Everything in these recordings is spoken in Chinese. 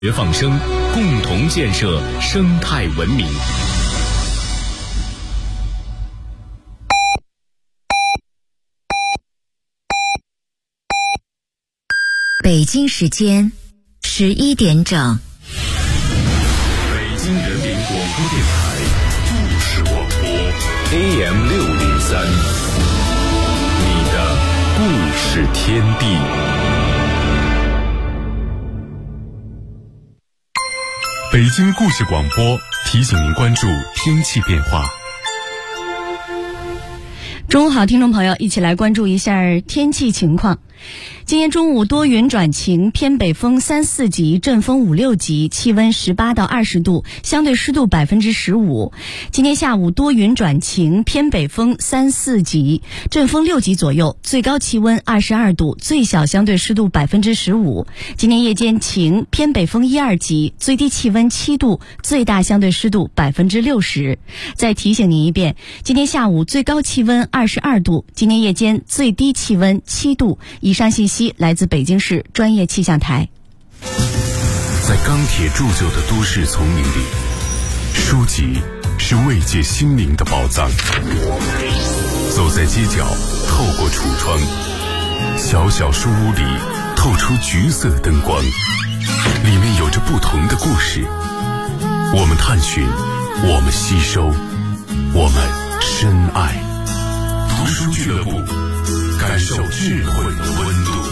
学放生，共同建设生态文明。 北京时间11点整。 北京人民广播电台故事广播 AM603，你的故事天地。北京故事广播提醒您关注天气变化。 中午好，听众朋友，一起来关注一下天气情况。今天中午多云转晴，偏北风3、4级，阵风5、6级，气温18到20度，相对湿度15%。今天下午多云转晴，偏北风3、4级，阵风6级左右，最高气温22度，最小相对湿度15%。今天夜间晴，偏北风1、2级，最低气温7度，最大相对湿度60%。再提醒您一遍，今天下午最高气温22度，今天夜间最低气温7度。以上信息来自北京市专业气象台。 在钢铁铸就的都市丛林里，书籍是慰藉心灵的宝藏。走在街角，透过橱窗，小小书屋里透出橘色灯光，里面有着不同的故事。我们探寻，我们吸收，我们深爱。读书俱乐部，感受智慧的温度。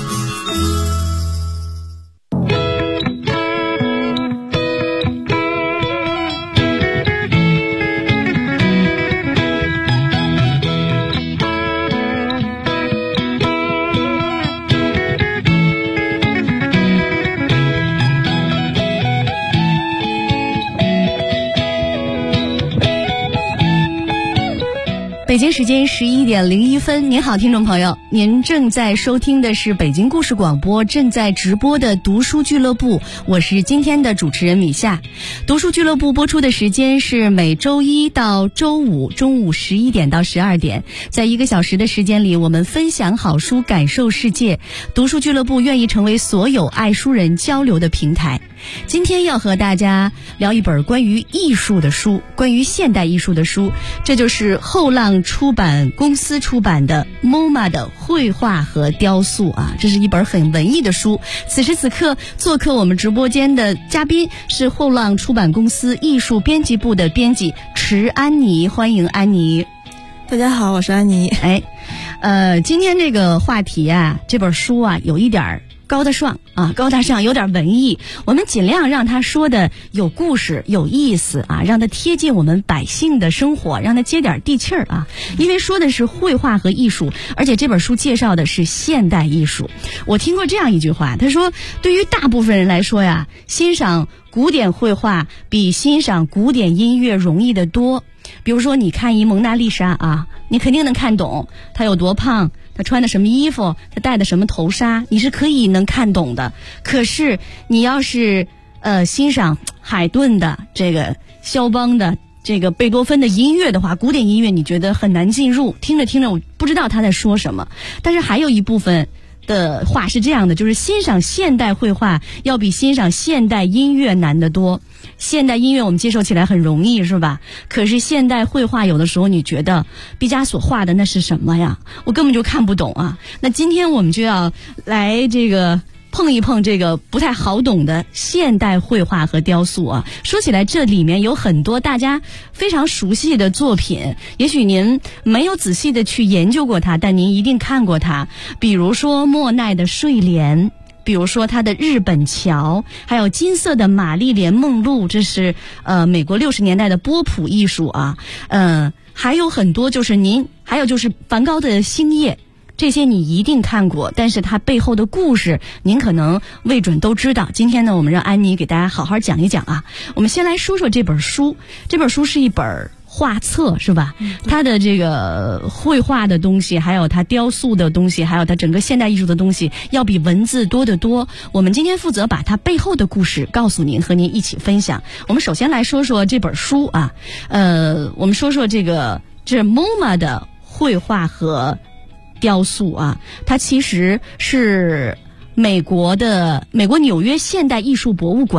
北京时间11点01分，您好，听众朋友，您正在收听的是北京故事广播正在直播的读书俱乐部，我是今天的主持人米夏。读书俱乐部播出的时间是每周一到周五中午11点到12点，在1个小时的时间里，我们分享好书，感受世界。读书俱乐部愿意成为所有爱书人交流的平台。今天要和大家聊一本关于艺术的书，关于现代艺术的书，这就是后浪出版公司出版的 MoMA 的绘画和雕塑啊，这是一本很文艺的书。此时此刻做客我们直播间的嘉宾是后浪出版公司艺术编辑部的编辑池安妮，欢迎安妮。 大家好，我是安妮。 今天这个话题啊，这本书啊有一点高大上啊，高大上，有点文艺。我们尽量让他说的有故事、有意思啊，让他贴近我们百姓的生活，让他接点地气儿啊。因为说的是绘画和艺术，而且这本书介绍的是现代艺术。我听过这样一句话，他说，对于大部分人来说呀，欣赏古典绘画比欣赏古典音乐容易得多。比如说，你看一蒙娜丽莎啊，你肯定能看懂她有多胖，她穿的什么衣服，她戴的什么头纱，你是可以能看懂的。可是你要是欣赏海顿的这个肖邦的这个贝多芬的音乐的话，古典音乐你觉得很难进入，听着听着我不知道他在说什么。但是还有一部分的话是这样的，就是欣赏现代绘画要比欣赏现代音乐难得多。现代音乐我们接受起来很容易，是吧？可是现代绘画有的时候你觉得毕加索画的那是什么呀？我根本就看不懂啊。那今天我们就要来这个碰一碰这个不太好懂的现代绘画和雕塑啊。说起来，这里面有很多大家非常熟悉的作品，也许您没有仔细的去研究过它，但您一定看过它。比如说莫奈的睡莲，比如说他的日本桥，还有金色的玛丽莲梦露，这是美国60年代的波普艺术啊。还有很多还有就是梵高的星夜，这些你一定看过，但是它背后的故事您可能未准都知道。今天呢，我们让安妮给大家好好讲一讲啊。我们先来说说这本书，这本书是一本画册，是吧？它的这个绘画的东西，还有它雕塑的东西，还有它整个现代艺术的东西，要比文字多得多。我们今天负责把它背后的故事告诉您，和您一起分享。我们首先来说说这本书啊，我们说说这是 MoMA 的绘画和雕塑啊，它其实是美国纽约现代艺术博物馆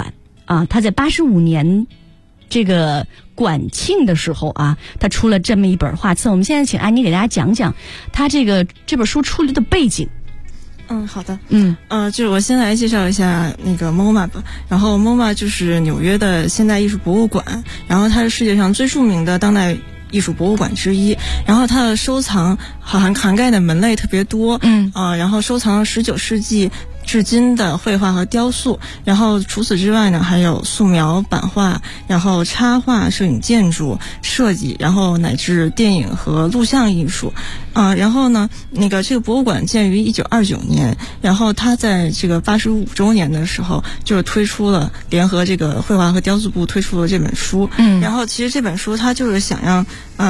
啊，他在85年这个管庆的时候啊，他出了这么一本画册。我们现在请安妮给大家讲讲他这本书出的背景。 好的。就是我先来介绍一下那个 MoMA 吧。然后 MoMA 就是纽约的现代艺术博物馆，然后它是世界上最著名的当代艺术博物馆之一，然后它的收藏涵盖的门类特别多，然后收藏了19世纪至今的绘画和雕塑，然后除此之外呢，还有素描、版画，然后插画、摄影、建筑设计，然后乃至电影和录像艺术。然后呢，这个博物馆建于1929年，然后它在这个85周年的时候，就是推出了联合这个绘画和雕塑部推出了这本书。然后其实这本书它就是想让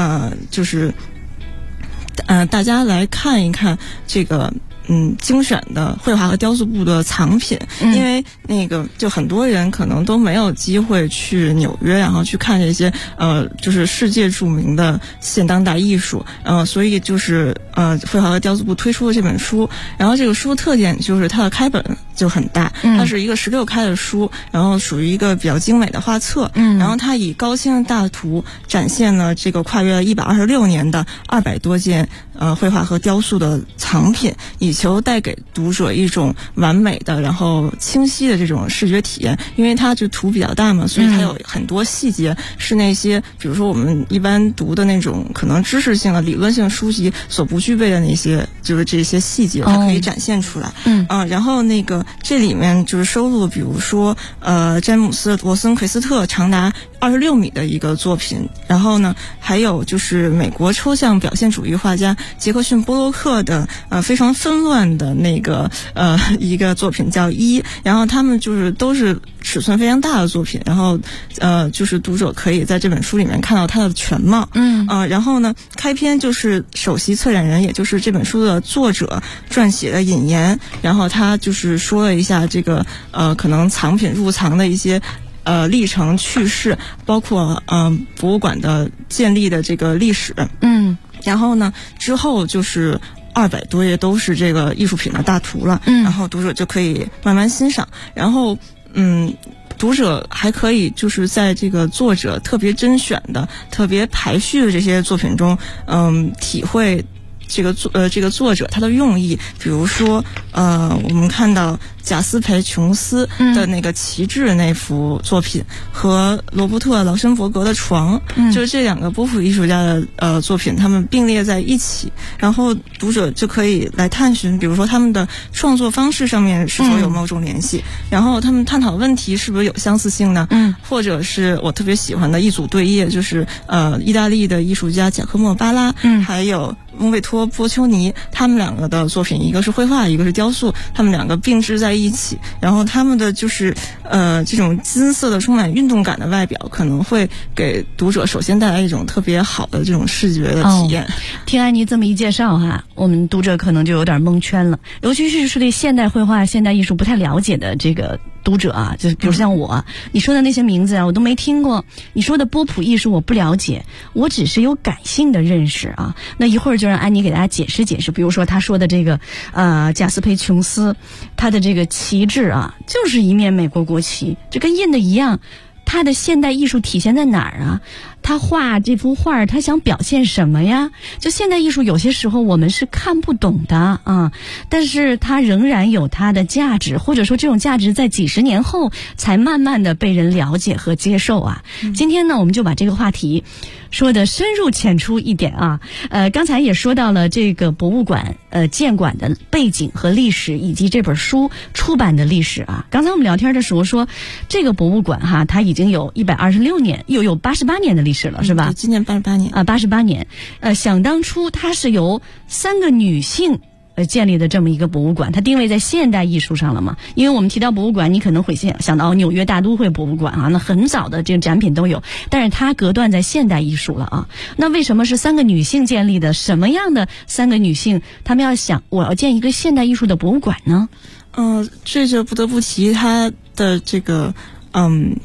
大家来看一看这个精选的绘画和雕塑部的藏品，因为就很多人可能都没有机会去纽约，然后去看这些就是世界著名的现当代艺术，所以就是绘画和雕塑部推出了这本书。然后这个书特点就是它的开本就很大，它是一个16开的书，然后属于一个比较精美的画册，然后它以高清的大图展现了这个跨越了126年的200多件绘画和雕塑的藏品，以求带给读者一种完美的然后清晰的这种视觉体验。因为它就图比较大嘛，所以它有很多细节是那些比如说我们一般读的那种可能知识性的理论性书籍所不具备的那些，就是这些细节它可以展现出来。然后这里面就是收录比如说詹姆斯·罗森奎斯特长达26米的一个作品，然后呢还有就是美国抽象表现主义画家杰克逊·波洛克的非常纷乱的一个作品叫一，然后他们就是都是尺寸非常大的作品，然后就是读者可以在这本书里面看到它的全貌。然后呢开篇就是首席策展人，也就是这本书的作者撰写的引言，然后他就是说了一下这个可能藏品入藏的一些历程趣事，包括博物馆的建立的这个历史。然后呢之后就是200多页都是这个艺术品的大图了，然后读者就可以慢慢欣赏。然后读者还可以就是在这个作者特别甄选的特别排序的这些作品中体会这个作者他的用意。比如说我们看到贾斯培·琼斯的那个旗帜那幅作品和罗伯特·劳申伯格的床，就是这两个波普艺术家的作品，他们并列在一起，然后读者就可以来探寻比如说他们的创作方式上面是否有某种联系，然后他们探讨问题是不是有相似性呢？或者是我特别喜欢的一组对页，就是意大利的艺术家贾科莫·巴拉还有翁贝托·波丘尼，他们两个的作品，一个是绘画一个是雕塑，他们两个并置在一起，然后他们的就是这种金色的充满运动感的外表可能会给读者首先带来一种特别好的这种视觉的体验。 听安妮这么一介绍哈，我们读者可能就有点蒙圈了，尤其是对现代绘画现代艺术不太了解的这个读者啊，就是比如像我，你说的那些名字啊我都没听过，你说的波普艺术我不了解，我只是有感性的认识啊。那一会儿就让安妮给大家解释解释，比如说他说的这个贾斯培·琼斯，他的这个旗帜啊就是一面美国国旗，这跟印的一样。他的现代艺术体现在哪儿啊？他画这幅画他想表现什么呀？就现代艺术有些时候我们是看不懂的啊，但是它仍然有它的价值，或者说这种价值在几十年后才慢慢的被人了解和接受啊。今天呢我们就把这个话题说的深入浅出一点啊。刚才也说到了这个博物馆建馆的背景和历史，以及这本书出版的历史啊。刚才我们聊天的时候说，这个博物馆哈，它已经有126年，又有88年的历史了，是吧？ 今年88年啊，88年。想当初它是由3个女性建立的这么一个博物馆，它定位在现代艺术上了嘛？因为我们提到博物馆，你可能会想到纽约大都会博物馆啊，那很早的这个展品都有，但是它隔断在现代艺术了啊。那为什么是3个女性建立的？什么样的3个女性，她们要想我要建一个现代艺术的博物馆呢？ 这就不得不提它的这个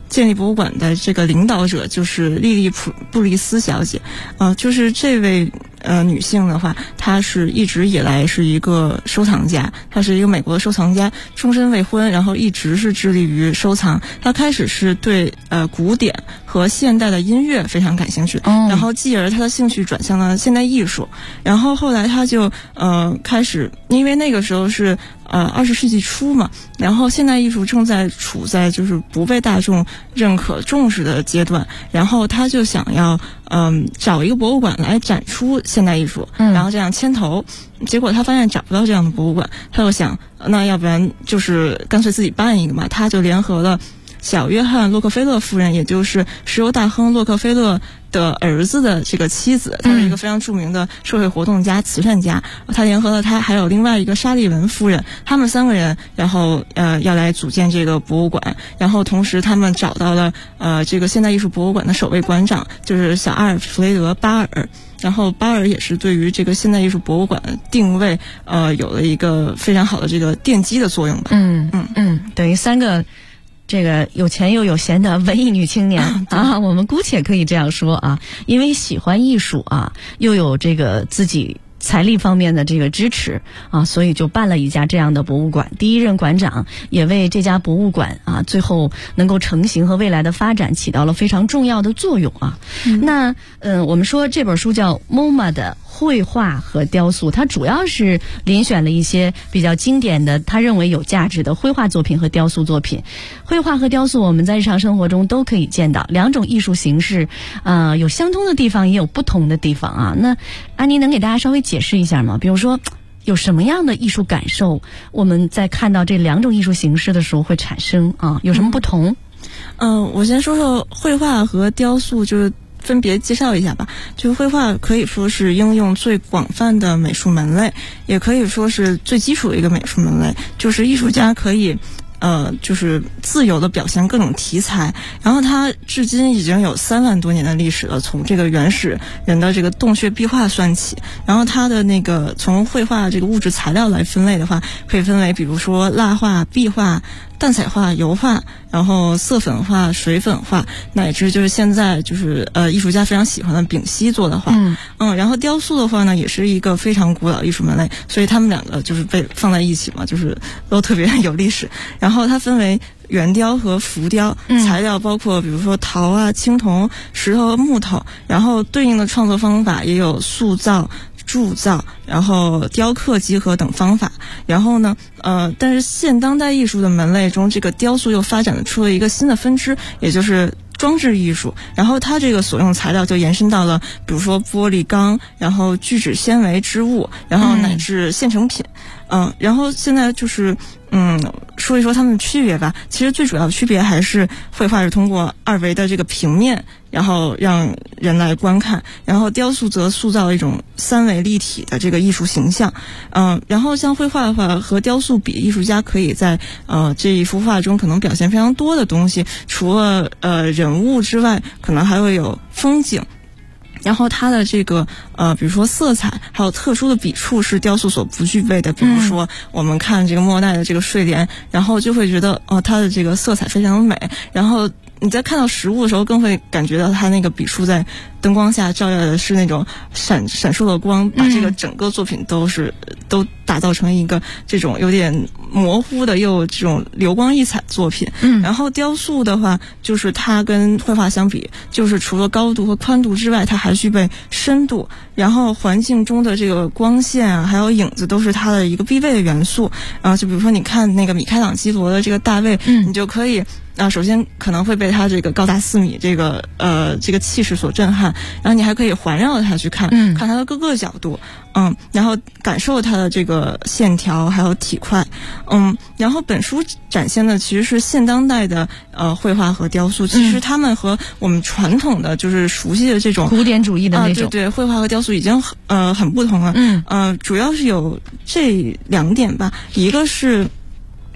建立博物馆的这个领导者就是莉莉布利斯小姐，就是这位女性的话，她是一直以来是一个收藏家，她是一个美国的收藏家，终身未婚，然后一直是致力于收藏。她开始是对古典和现代的音乐非常感兴趣，然后继而她的兴趣转向了现代艺术，然后后来她就开始，因为那个时候是20世纪初嘛，然后现代艺术正在处在就是不被大众认可重视的阶段，然后他就想要找一个博物馆来展出现代艺术，然后这样牵头，结果他发现找不到这样的博物馆，他就想那要不然就是干脆自己办一个嘛，他就联合了小约翰洛克菲勒夫人，也就是石油大亨洛克菲勒的儿子的这个妻子，她是一个非常著名的社会活动家、慈善家，他联合了他还有另外一个沙利文夫人，他们3个人，然后要来组建这个博物馆，然后同时他们找到了这个现代艺术博物馆的首位馆长，就是小阿尔弗雷德·巴尔。然后巴尔也是对于这个现代艺术博物馆的定位有了一个非常好的这个奠基的作用吧。 等于3个这个有钱又有闲的文艺女青年啊，我们姑且可以这样说啊，因为喜欢艺术啊，又有这个自己财力方面的这个支持啊，所以就办了一家这样的博物馆。第一任馆长也为这家博物馆啊最后能够成型和未来的发展起到了非常重要的作用啊。那我们说这本书叫 MoMA 的绘画和雕塑，它主要是遴选了一些比较经典的他认为有价值的绘画作品和雕塑作品。绘画和雕塑我们在日常生活中都可以见到，两种艺术形式有相通的地方也有不同的地方啊。那安妮能给大家稍微解释一下吗？比如说有什么样的艺术感受我们在看到这两种艺术形式的时候会产生啊？有什么不同？ 我先说说绘画和雕塑，就是分别介绍一下吧。就绘画可以说是应用最广泛的美术门类，也可以说是最基础的一个美术门类，就是艺术家可以就是自由的表现各种题材，然后它至今已经有3万多年的历史了，从这个原始人的这个洞穴壁画算起，然后它的那个从绘画这个物质材料来分类的话，可以分为比如说蜡画、壁画、淡彩画、油画，然后色粉画、水粉画，乃至就是现在就是艺术家非常喜欢的丙烯做的画。然后雕塑的话呢，也是一个非常古老艺术门类，所以他们两个就是被放在一起嘛，就是都特别有历史。然后它分为圆雕和浮雕，材料包括比如说陶啊、青铜、石头、木头，然后对应的创作方法也有塑造、铸造，然后雕刻、集合等方法。然后呢但是现当代艺术的门类中，这个雕塑又发展出了一个新的分支，也就是装置艺术。然后它这个所用材料就延伸到了比如说玻璃钢，然后聚酯纤维织物，然后乃至现成品。然后现在就是说一说它们的区别吧。其实最主要的区别还是绘画是通过2维的这个平面，然后让人来观看，然后雕塑则塑造一种3维立体的这个艺术形象。然后像绘画的话和雕塑比，艺术家可以在这一幅画中可能表现非常多的东西，除了人物之外，可能还会有风景。然后它的这个比如说色彩还有特殊的笔触是雕塑所不具备的，比如说我们看这个莫奈的这个睡莲，然后就会觉得它的这个色彩非常美，然后你在看到实物的时候更会感觉到它那个笔触在灯光下照耀的是那种闪烁的光，把这个整个作品都打造成一个这种有点模糊的又这种流光溢彩作品。然后雕塑的话，就是它跟绘画相比，就是除了高度和宽度之外，它还具备深度，然后环境中的这个光线啊还有影子都是它的一个必备的元素。就比如说你看那个米开朗基罗的这个大卫，你就可以首先可能会被他这个高达4米这个气势所震撼，然后你还可以环绕它去看看它的各个角度，然后感受它的这个线条还有体块。然后本书展现的其实是现当代的绘画和雕塑，其实他们和我们传统的就是熟悉的这种古典主义的那种对绘画和雕塑已经很不同了。主要是有这2点吧，一个是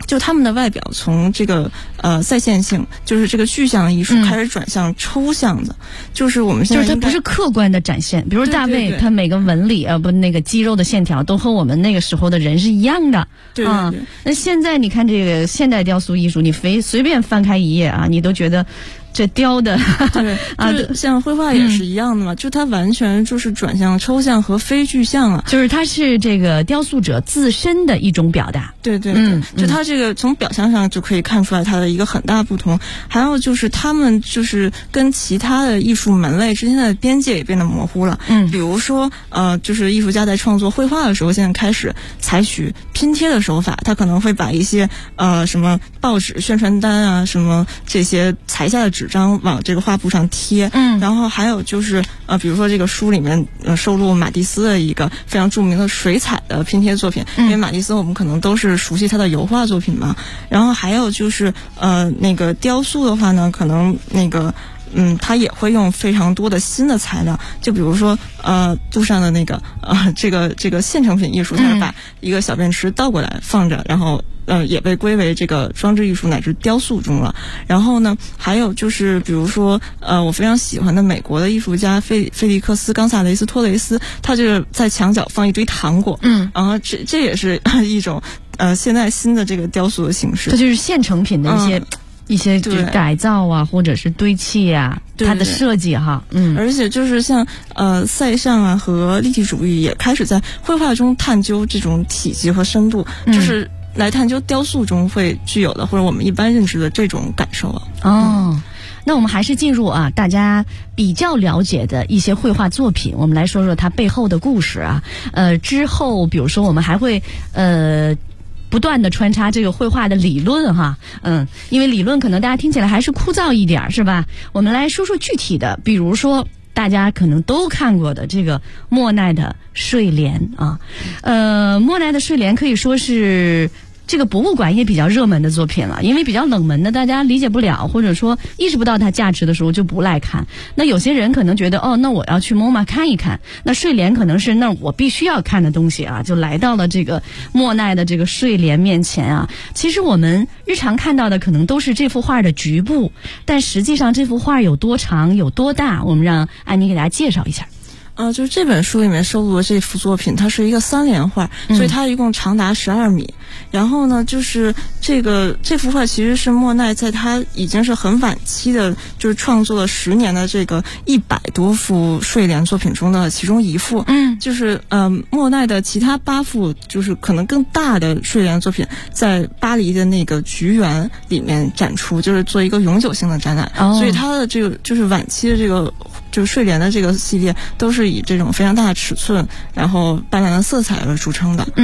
就他们的外表从这个再现性，就是这个具象艺术开始转向抽象的，就是我们现在就是它不是客观的展现。比如大卫，他每个纹理那个肌肉的线条都和我们那个时候的人是一样的。 对对对。 那现在你看这个现代雕塑艺术，你随便翻开一页啊，你都觉得这雕的对啊，像绘画也是一样的嘛，就它完全就是转向抽象和非具象了， 就是它是这个雕塑者自身的一种表达。 对对对，就它这个从表象上就可以看出来它的一个很大不同。还有就是他们就是跟其他的艺术门类之间的边界也变得模糊了。比如说就是艺术家在创作绘画的时候，现在开始采取拼贴的手法，他可能会把一些什么报纸宣传单啊，什么这些裁下的纸张往这个画布上贴。然后还有就是比如说这个书里面收录马蒂斯的一个非常著名的水彩的拼贴作品，因为马蒂斯我们可能都是熟悉他的油画作品嘛。然后还有就是那个雕塑的话呢，可能那个它也会用非常多的新的材料，就比如说杜尚的那个这个现成品艺术，它是把一个小便池倒过来放着，然后也被归为这个装置艺术乃至雕塑中了。然后呢，还有就是比如说我非常喜欢的美国的艺术家菲利克斯·冈萨雷斯·托雷斯，他就是在墙角放一堆糖果，然后这也是一种现在新的这个雕塑的形式， 这就是现成品的一些就是改造啊，或者是堆砌啊，它的设计哈。 而且就是像塞尚啊和立体主义也开始在绘画中探究这种体积和深度，就是来探究雕塑中会具有的或者我们一般认知的这种感受啊。 那我们还是进入大家比较了解的一些绘画作品，我们来说说它背后的故事啊。之后比如说我们还会不断的穿插这个绘画的理论哈。因为理论可能大家听起来还是枯燥一点，是吧？我们来说说具体的，比如说大家可能都看过的这个莫奈的睡莲啊。莫奈的睡莲可以说是这个博物馆也比较热门的作品了，因为比较冷门的大家理解不了，或者说意识不到它价值的时候就不来看。那有些人可能觉得那我要去 MoMA 看一看，那睡莲可能是那我必须要看的东西啊，就来到了这个莫奈的这个睡莲面前啊。其实我们日常看到的可能都是这幅画的局部，但实际上这幅画有多长有多大，我们让安妮给大家介绍一下。 就是这本书里面收录的这幅作品，它是一个3联画，所以它一共长达12米。然后呢，就是这幅画其实是莫奈在他已经是很晚期的，就是创作了10年的这个100多幅睡莲作品中的其中一幅。就是莫奈的其他8幅就是可能更大的睡莲作品，在巴黎的那个菊园里面展出，就是做一个永久性的展览。所以他的这个就是晚期的这个就是睡莲的这个系列都是以这种非常大的尺寸，然后斑斓的色彩而著称的。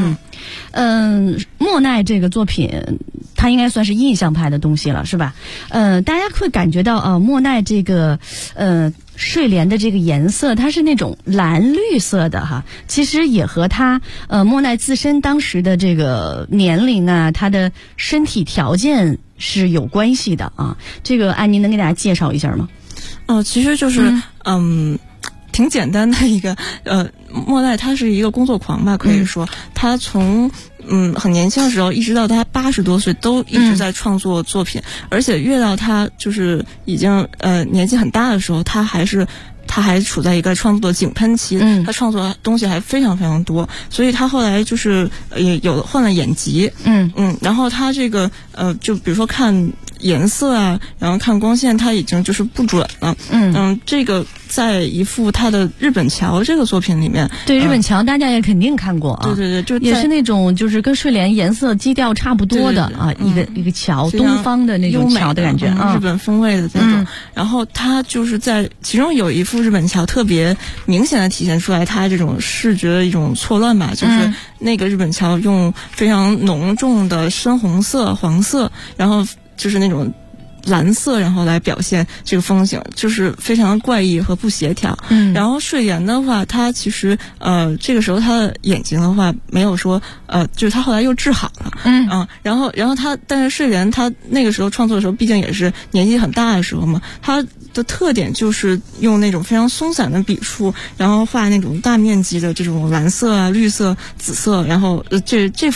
莫奈这个作品它应该算是印象派的东西了，是吧？大家会感觉到莫奈这个睡莲的这个颜色它是那种蓝绿色的哈，其实也和他莫奈自身当时的这个年龄啊，他的身体条件是有关系的啊。这个安妮能给大家介绍一下吗？ 其实就是挺简单的一个莫奈他是一个工作狂吧，可以说他从很年轻的时候一直到他80多岁都一直在创作作品，而且越到他就是已经年纪很大的时候，他还处在一个创作的井喷期，他创作的东西还非常非常多，所以他后来就是也换了眼疾，然后他这个就比如说看颜色啊，然后看光线，他已经就是不准了。这个在一幅他的日本桥这个作品里面， 对日本桥大家也肯定看过啊， 对，就也是那种就是跟睡莲颜色基调差不多的啊，一个桥，东方的那种桥的感觉啊， 日本风味的那种。然后他就是在其中有一幅日本桥特别明显的体现出来他这种视觉的一种错乱吧，就是那个日本桥用非常浓重的深红色、黄色，然后就是那种蓝色，然后来表现这个风景，就是非常怪异和不协调。然后睡莲的话，他其实这个时候他的眼睛的话没有说就是他后来又治好了。然后他但是睡莲他那个时候创作的时候毕竟也是年纪很大的时候嘛，他的特点就是用那种非常松散的笔触，然后画那种大面积的这种蓝色啊、绿色、紫色，然后这幅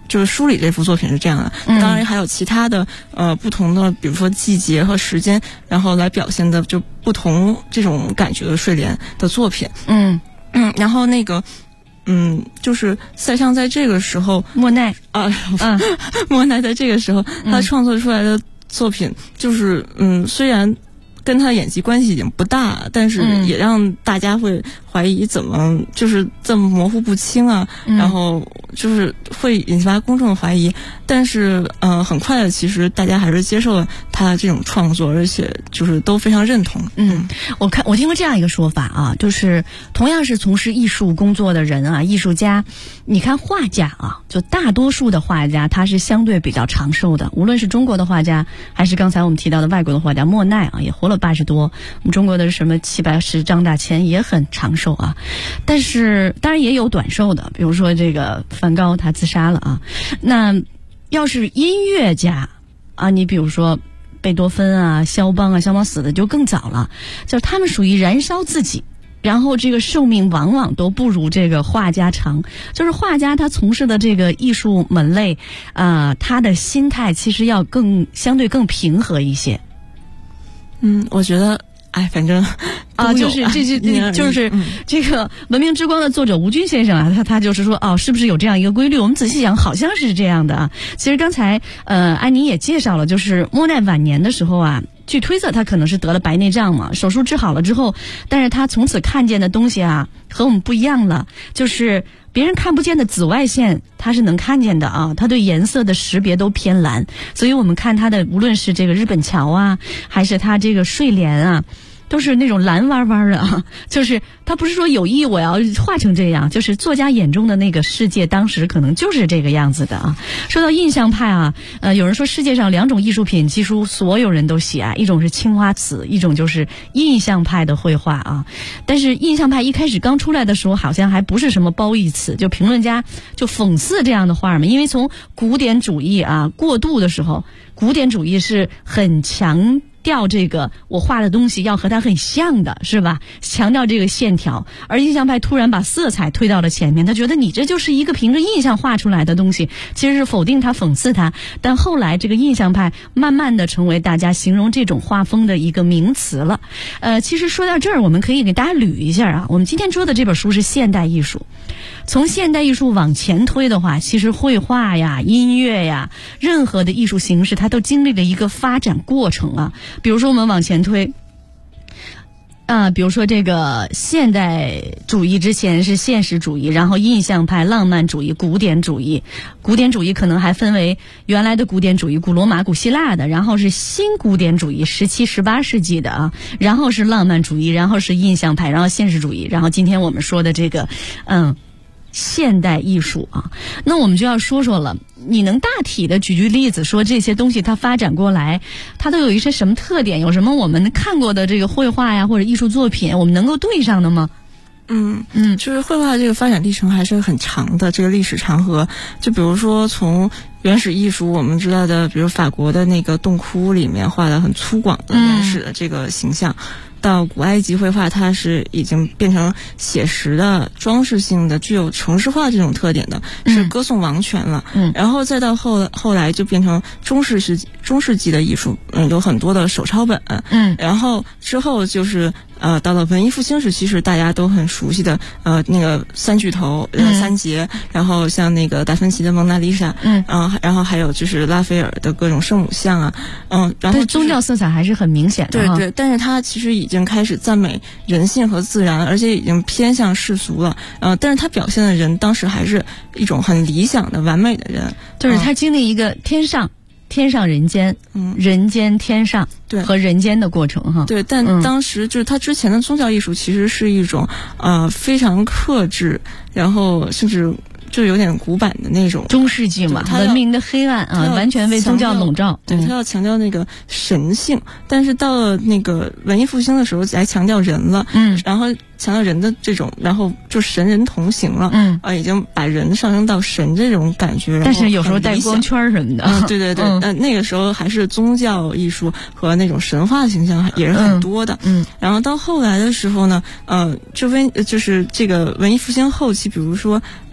就是梳理这幅作品是这样的，当然还有其他的不同的，比如说季节和时间，然后来表现的就不同这种感觉的睡莲的作品。然后那个就是塞尚在这个时候， 莫奈莫奈在这个时候他创作出来的作品，就是虽然跟他的演技关系已经不大，但是也让大家会怀疑怎么就是这么模糊不清啊，然后就是会引发公众的怀疑。但是很快的，其实大家还是接受了他的这种创作，而且就是都非常认同。 我听过这样一个说法啊，就是同样是从事艺术工作的人啊，艺术家，你看画家啊，就大多数的画家他是相对比较长寿的，无论是中国的画家，还是刚才我们提到的外国的画家莫奈啊，也活了80多。我们中国的什么710张大千也很长寿啊，但是当然也有短寿的，比如说这个梵高他自杀了啊。那要是音乐家啊，你比如说贝多芬啊、肖邦死的就更早了，就是他们属于燃烧自己，然后这个寿命往往都不如这个画家长。就是画家他从事的这个艺术门类他的心态其实要相对更平和一些。 我觉得反正就是这个《文明之光》的作者吴军先生啊，他就是说是不是有这样一个规律？我们仔细想，好像是这样的啊。其实刚才安妮也介绍了，就是莫奈晚年的时候啊，据推测他可能是得了白内障嘛，手术治好了之后，但是他从此看见的东西啊和我们不一样了，就是别人看不见的紫外线他是能看见的啊，他对颜色的识别都偏蓝，所以我们看他的无论是这个日本桥啊，还是他这个睡莲啊，都是那种蓝弯弯的啊，就是他不是说有意我要画成这样，就是作家眼中的那个世界当时可能就是这个样子的啊。说到印象派啊，有人说世界上2种艺术品几乎所有人都喜爱，一种是青花瓷，一种就是印象派的绘画啊。但是印象派一开始刚出来的时候好像还不是什么褒义词，就评论家就讽刺这样的画嘛，因为从古典主义啊过渡的时候，古典主义是很强调这个我画的东西要和它很像的，是吧？强调这个线条，而印象派突然把色彩推到了前面，他觉得你这就是一个凭着印象画出来的东西，其实是否定它、讽刺它。但后来这个印象派慢慢的成为大家形容这种画风的一个名词了。其实说到这儿，我们可以给大家捋一下啊。我们今天说的这本书是现代艺术，从现代艺术往前推的话，其实绘画呀、音乐呀，任何的艺术形式它都经历了一个发展过程啊。比如说我们往前推比如说这个现代主义之前是现实主义，然后印象派、浪漫主义、古典主义。古典主义可能还分为原来的古典主义，古罗马、古希腊的，然后是新古典主义17、18世纪的啊，然后是浪漫主义，然后是印象派，然后现实主义，然后今天我们说的这个现代艺术啊。那我们就要说说了，你能大体的举例子说这些东西它发展过来它都有一些什么特点，有什么我们看过的这个绘画呀或者艺术作品我们能够对上的吗？ 就是绘画这个发展历程还是很长的，这个历史长河。就比如说从原始艺术我们知道的，比如法国的那个洞窟里面画的很粗犷的原始的这个形象，到古埃及绘画它是已经变成写实的、装饰性的、具有城市化这种特点的，是歌颂王权了。然后再到后来就变成中世纪的艺术，有很多的手抄本。然后之后就是到了文艺复兴时期，是大家都很熟悉的那个三巨头三杰，然后像那个达芬奇的蒙娜丽莎，然后还有就是拉斐尔的各种圣母像啊，然后宗教色彩还是很明显的。 对，但是他其实已经开始赞美人性和自然，而且已经偏向世俗了。但是他表现的人当时还是一种很理想的完美的人， 就是他经历一个天上人间，人间天上，对，和人间的过程哈。 对，但当时就是他之前的宗教艺术其实是一种非常克制，然后甚至就有点古板的那种中世纪嘛，文明的黑暗啊，完全为宗教笼罩。 对，他要强调那个神性，但是到了那个文艺复兴的时候来强调人了，然后强调人的这种，然后就神人同行了，已经把人上升到神这种感觉， 但是有时候带光圈什么的， 对，那个时候还是宗教艺术和那种神话形象也是很多的，然后到后来的时候呢，就是这个文艺复兴后期，比如说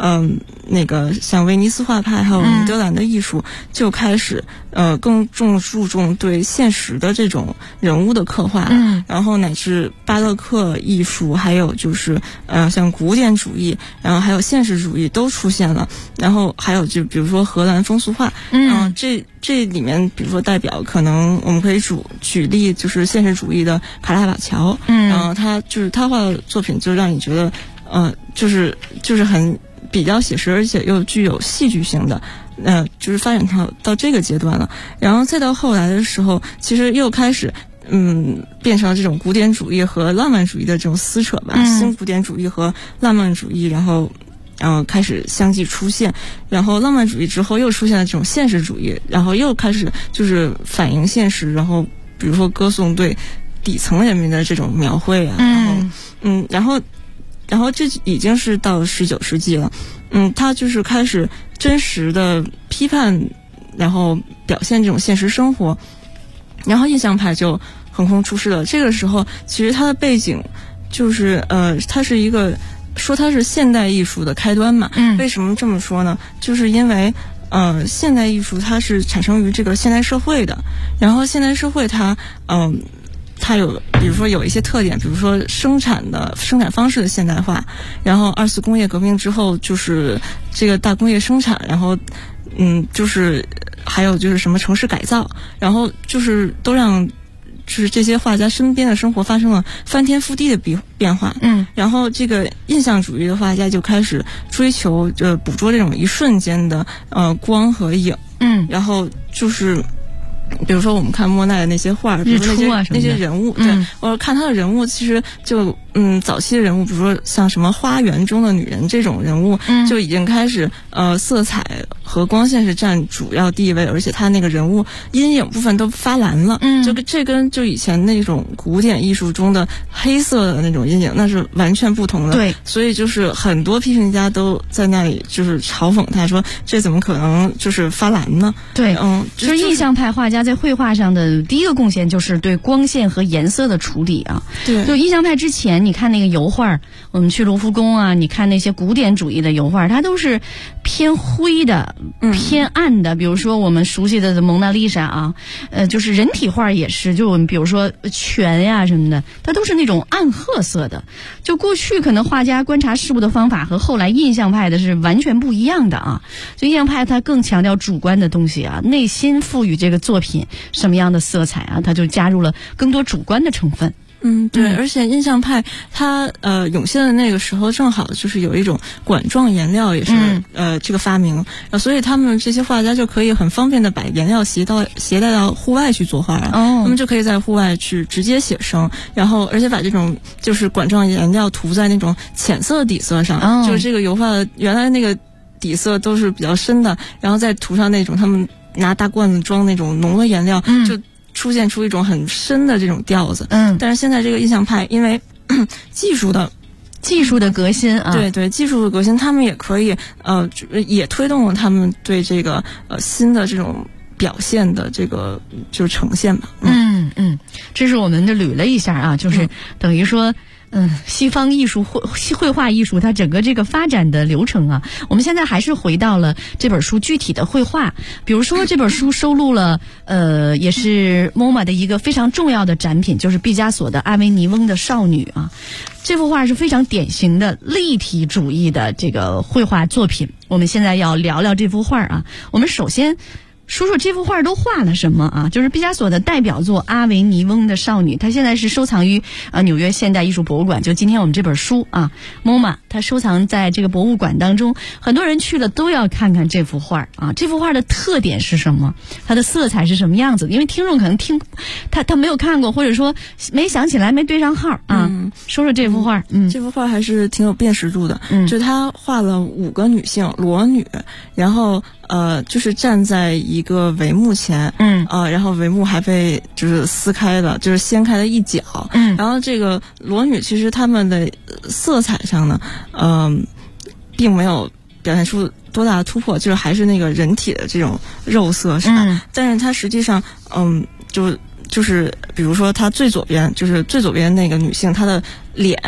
那个像威尼斯画派还有尼德兰的艺术就开始更注重对现实的这种人物的刻画，然后乃至巴洛克艺术，还有就是像古典主义，然后还有现实主义都出现了，然后还有就比如说荷兰风俗画，这里面比如说代表可能我们可以举例就是现实主义的卡拉瓦乔，然后他画的作品就让你觉得就是很比较写实，而且又具有戏剧性的，就是发展到这个阶段了。然后再到后来的时候，其实又开始变成了这种古典主义和浪漫主义的这种撕扯吧，新古典主义和浪漫主义，然后开始相继出现，然后浪漫主义之后又出现了这种现实主义，然后又开始就是反映现实，然后比如说歌颂对底层人民的这种描绘啊，然后这已经是到19世纪了，他就是开始真实的批判，然后表现这种现实生活，然后印象派就横空出世了。这个时候其实它的背景就是它是一个说它是现代艺术的开端嘛。为什么这么说呢？就是因为现代艺术它是产生于这个现代社会的，然后现代社会它有比如说有一些特点，比如说生产方式的现代化，然后2次工业革命之后就是这个大工业生产，然后就是还有就是什么城市改造，然后就是都让就是这些画家身边的生活发生了翻天覆地的变化。然后这个印象主义的画家就开始追求捕捉这种一瞬间的光和影。然后就是比如说我们看莫奈的那些画，比如说那些人物，对，我看他的人物其实就早期的人物，比如说像什么花园中的女人这种人物，就已经开始色彩和光线是占主要地位，而且他那个人物阴影部分都发蓝了，这跟就以前那种古典艺术中的黑色的那种阴影那是完全不同的。 对， 所以就是很多批评家都在那里就是嘲讽他说这怎么可能就是发蓝呢？ 对，就是印象派画家在绘画上的第一个贡献就是对光线和颜色的处理啊。 对， 就印象派之前，你看那个油画，我们去卢浮宫啊，你看那些古典主义的油画，它都是偏灰的、偏暗的。比如说我们熟悉的蒙娜丽莎啊，就是人体画也是，就我们比如说泉呀什么的，它都是那种暗褐色的。就过去可能画家观察事物的方法和后来印象派的是完全不一样的啊。就印象派它更强调主观的东西啊，内心赋予这个作品什么样的色彩啊，它就加入了更多主观的成分。 对，而且印象派它涌现的那个时候正好就是有一种管状颜料也是这个发明，所以他们这些画家就可以很方便的把颜料携带到户外去作画了。他们就可以在户外去直接写生，然后而且把这种就是管状颜料涂在那种浅色底色上，就是这个油画的原来那个底色都是比较深的，然后再涂上那种他们拿大罐子装那种浓的颜料，就出现出一种很深的这种调子。但是现在这个印象派因为技术的革新啊，对，技术的革新，他们也可以也推动了他们对这个新的这种表现的这个就是呈现吧。 这是我们的捋了一下啊，就是等于说西方艺术绘画艺术它整个这个发展的流程啊，我们现在还是回到了这本书具体的绘画。比如说这本书收录了也是 MoMA 的一个非常重要的展品，就是毕加索的《阿维尼翁的少女》啊。这幅画是非常典型的立体主义的这个绘画作品。我们现在要聊聊这幅画啊。我们首先说说这幅画都画了什么啊？就是毕加索的代表作《阿维尼翁的少女》，它现在是收藏于纽约现代艺术博物馆。就今天我们这本书啊 ，MoMA 它收藏在这个博物馆当中，很多人去了都要看看这幅画啊。这幅画的特点是什么？它的色彩是什么样子？因为听众可能他没有看过，或者说没想起来，没对上号啊。说说这幅画。 这幅画还是挺有辨识度的。就他画了5个女性裸女，然后就是站在一个帷幕前，然后帷幕还被就是撕开了，就是掀开了一角，然后这个裸女其实她们的色彩上呢，并没有表现出多大的突破，就是还是那个人体的这种肉色，是吧？但是它实际上，就是比如说她最左边那个女性，她的脸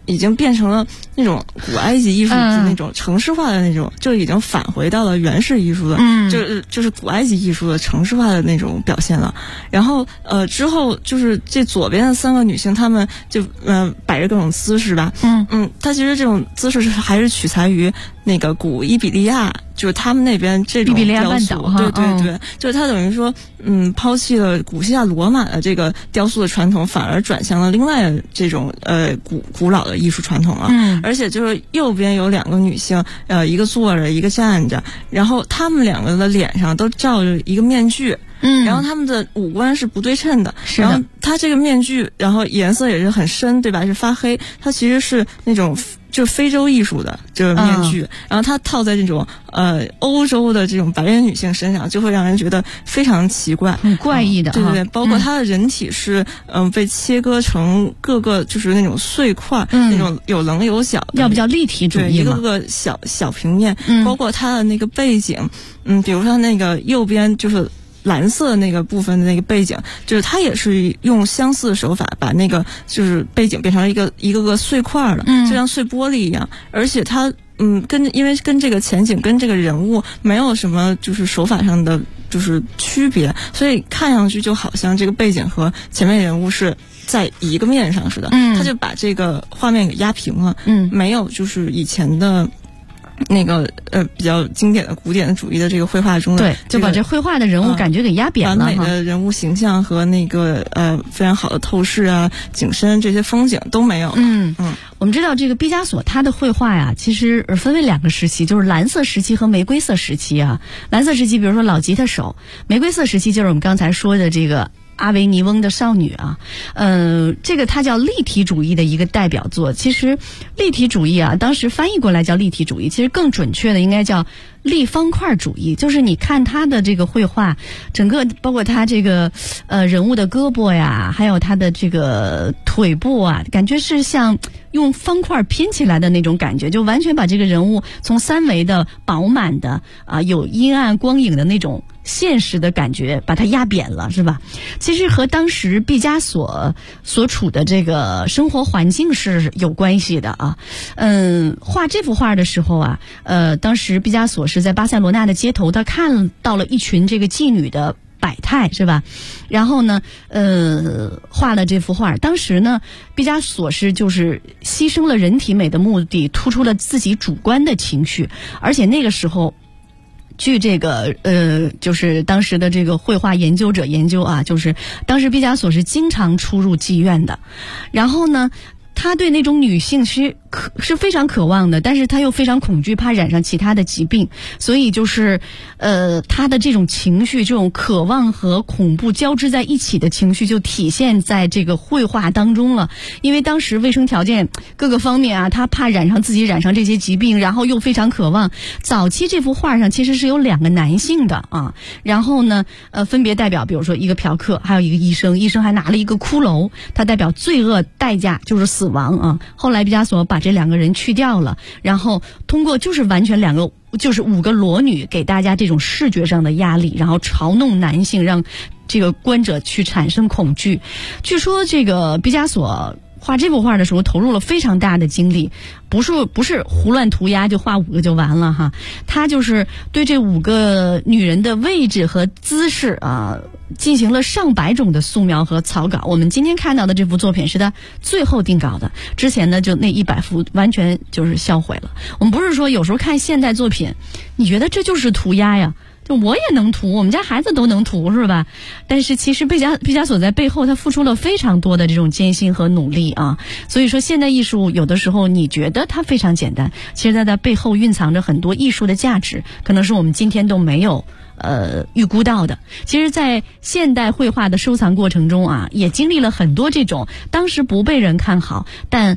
已经变成了那种古埃及艺术的那种城市化的那种，就已经返回到了原始艺术的，就是古埃及艺术的城市化的那种表现了。然后之后就是这左边的3个女性，她们就摆着各种姿势吧，她其实这种姿势还是取材于那个古伊比利亚，就是他们那边这种伊比利亚半岛哈， 对对对，就是他等于说抛弃了古希腊罗马的这个雕塑的传统，反而转向了另外的这种古老的艺术传统了。而且就是右边有2个女性，一个坐着一个站着，然后她们2个的脸上都罩着一个面具。然后他们的五官是不对称的，然后他这个面具，然后颜色也是很深，对吧？是发黑，它其实是那种就是非洲艺术的这个面具，然后它套在这种欧洲的这种白人女性身上，就会让人觉得非常奇怪， 很怪异的。 对对对，包括它的人体是被切割成各个就是那种碎块，那种有棱有角的， 要不叫立体主义嘛， 对，一个个小平面，包括它的那个背景，比如说那个右边就是蓝色那个部分的那个背景，就是它也是用相似的手法把那个就是背景变成了一个个碎块了，就像碎玻璃一样。而且它因为跟这个前景跟这个人物没有什么就是手法上的就是区别，所以看上去就好像这个背景和前面人物是在一个面上似的。他就把这个画面给压平了，没有就是以前的那个比较经典的古典主义的这个绘画中的， 对，就把这绘画的人物感觉给压扁了， 完美的人物形象和那个非常好的透视啊、景深这些风景都没有。 我们知道这个毕加索他的绘画呀，其实分为2个时期，就是蓝色时期和玫瑰色时期啊。蓝色时期，比如说老吉他手；玫瑰色时期就是我们刚才说的这个阿维尼翁的少女啊，这个它叫立体主义的一个代表作。其实立体主义啊，当时翻译过来叫立体主义，其实更准确的应该叫立方块主义。就是你看他的这个绘画，整个包括他这个人物的胳膊呀，还有他的这个腿部啊，感觉是像用方块拼起来的那种感觉，就完全把这个人物从3维的饱满的有阴暗光影的那种现实的感觉把它压扁了，是吧？其实和当时毕加索所处的这个生活环境是有关系的啊。画这幅画的时候啊，当时毕加索是在巴塞罗那的街头，他看到了一群这个妓女的百态，是吧？然后呢，画了这幅画。当时呢，毕加索是就是牺牲了人体美的目的，突出了自己主观的情绪，而且那个时候，据这个就是当时的这个绘画研究者研究啊，就是当时毕加索是经常出入妓院的，然后呢，他对那种女性是非常渴望的，但是他又非常恐惧，怕染上其他的疾病，所以就是他的这种情绪，这种渴望和恐怖交织在一起的情绪，就体现在这个绘画当中了。因为当时卫生条件各个方面啊，他怕自己染上这些疾病，然后又非常渴望。早期这幅画上其实是有2个男性的啊，然后呢分别代表，比如说一个嫖客，还有一个医生，医生还拿了一个骷髅，他代表罪恶代价，就是死亡啊。后来毕加索把这2个人去掉了，然后通过就是完全就是5个裸女给大家这种视觉上的压力，然后嘲弄男性，让这个观者去产生恐惧。据说这个毕加索画这幅画的时候投入了非常大的精力，不是胡乱涂鸦就画5个就完了哈，他就是对这5个女人的位置和姿势进行了上百种的素描和草稿。我们今天看到的这幅作品是他最后定稿的，之前呢就那100幅完全就是销毁了。我们不是说有时候看现代作品，你觉得这就是涂鸦呀？就我也能涂，我们家孩子都能涂，是吧？但是其实毕加索在背后他付出了非常多的这种艰辛和努力啊。所以说现代艺术有的时候你觉得它非常简单，其实在它背后蕴藏着很多艺术的价值，可能是我们今天都没有预估到的。其实在现代绘画的收藏过程中啊，也经历了很多这种当时不被人看好，但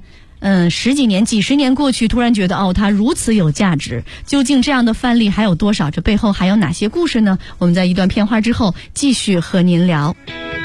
10几年、几十年过去，突然觉得它如此有价值。究竟这样的范例还有多少？这背后还有哪些故事呢？我们在一段片花之后继续和您聊。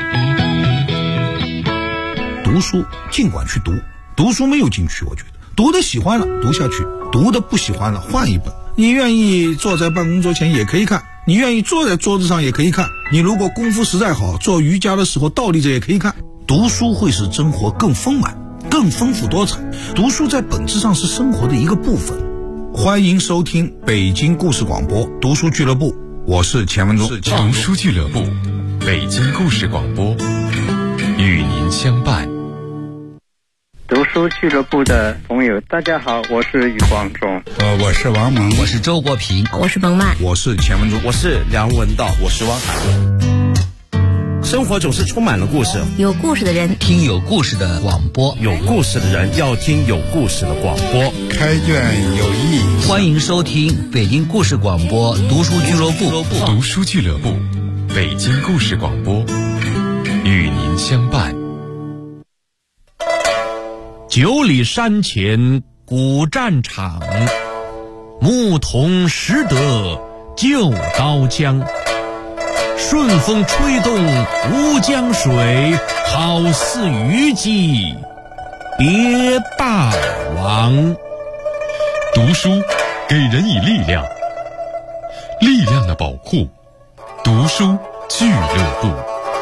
读书尽管去读，读书没有禁区，我觉得读的喜欢了读下去，读的不喜欢了换一本。你愿意坐在办公桌前也可以看，你愿意坐在桌子上也可以看，你如果功夫实在好，做瑜伽的时候倒立着也可以看。读书会使生活更丰满。 更丰富多彩。读书在本质上是生活的一个部分。欢迎收听北京故事广播读书俱乐部，我是钱文忠。 读书俱乐部，北京故事广播，与您相伴。 读书俱乐部的朋友，大家好，我是余光中。 我是王蒙， 我是周国平， 我是冯曼， 我是钱文忠， 我是梁文道，我是汪海。生活总是充满了故事， 有故事的人听有故事的广播， 有故事的人要听有故事的广播。 开卷有益， 欢迎收听北京故事广播读书俱乐部。 读书俱乐部，北京故事广播，与您相伴。 9里山前古战场，牧童拾得旧刀枪。顺风吹动吴江水，好似虞姬别霸王。 读书给人以力量，力量的保护。读书俱乐部。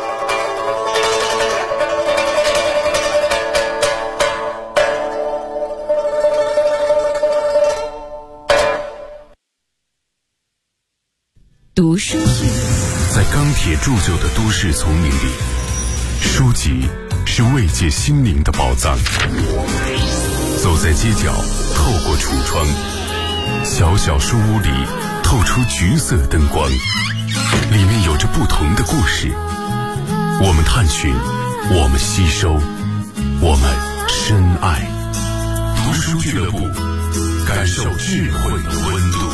读书俱乐部。 在钢铁铸就的都市丛林里，书籍是慰藉心灵的宝藏。走在街角，透过橱窗，小小书屋里透出橘色灯光，里面有着不同的故事。我们探寻，我们吸收，我们深爱。读书俱乐部，感受智慧的温度。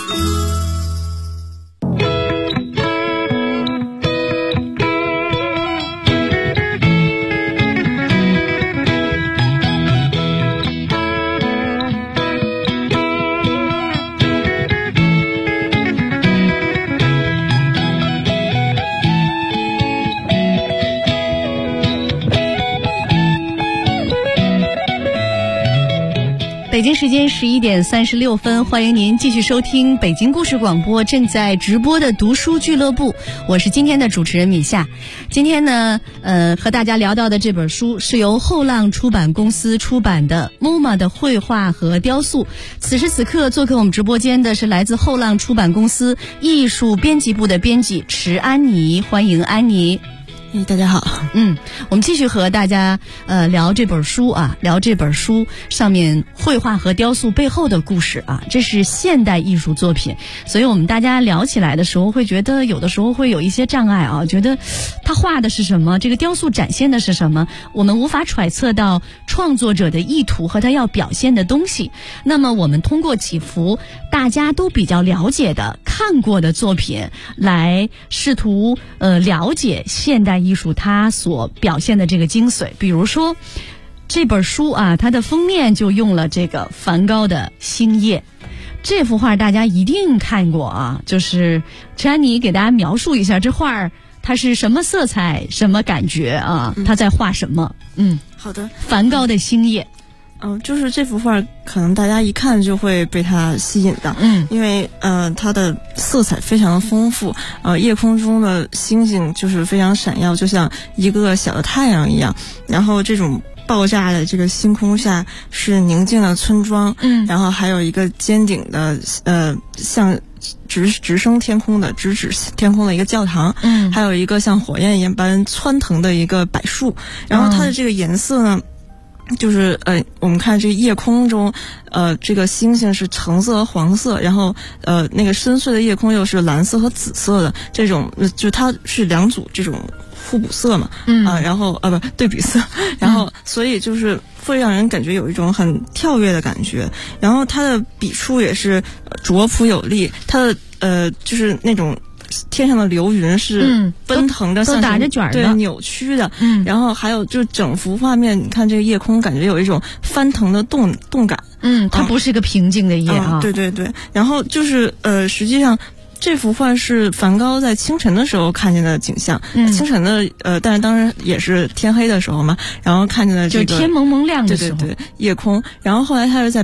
北京时间11点36分，欢迎您继续收听北京故事广播正在直播的读书俱乐部，我是今天的主持人米夏。今天呢，和大家聊到的这本书是由后浪出版公司出版的《MoMA 的绘画和雕塑》。此时此刻做客我们直播间的是来自后浪出版公司艺术编辑部的编辑池安妮，欢迎安妮。 大家好。 我们继续和大家聊这本书啊，聊这本书上面绘画和雕塑背后的故事啊，这是现代艺术作品，所以我们大家聊起来的时候会觉得有的时候会有一些障碍啊，觉得他画的是什么，这个雕塑展现的是什么，我们无法揣测到创作者的意图和他要表现的东西。那么我们通过几幅大家都比较了解的看过的作品来试图了解现代艺术它所表现的这个精髓。比如说这本书啊，它的封面就用了这个梵高的星夜，这幅画大家一定看过啊，就是池安妮给大家描述一下这画它是什么色彩什么感觉啊，它在画什么。 好的。 梵高的星夜， 就是这幅画可能大家一看就会被它吸引的，因为它的色彩非常丰富，夜空中的星星就是非常闪耀，就像一个小的太阳一样。然后这种爆炸的这个星空下是宁静的村庄，然后还有一个尖顶的像直升天空的直指天空的一个教堂，还有一个像火焰一般窜腾的一个柏树。然后它的这个颜色呢，就是我们看这个夜空中，这个星星是橙色和黄色，然后那个深邃的夜空又是蓝色和紫色的，这种就它是两组这种互补色嘛，然后不对比色，然后所以就是会让人感觉有一种很跳跃的感觉。然后它的笔触也是拙朴有力，它的就是那种天上的流云是奔腾的， 都打着卷的， 对，扭曲的。然后还有就整幅画面，你看这个夜空，感觉有一种翻腾的动感。 它不是一个平静的夜啊。 对对对。然后就是实际上这幅画是梵高在清晨的时候看见的景象。清晨的但是当然也是天黑的时候嘛，然后看见的这个就天蒙蒙亮的时候， 对对对，夜空。然后后来他是在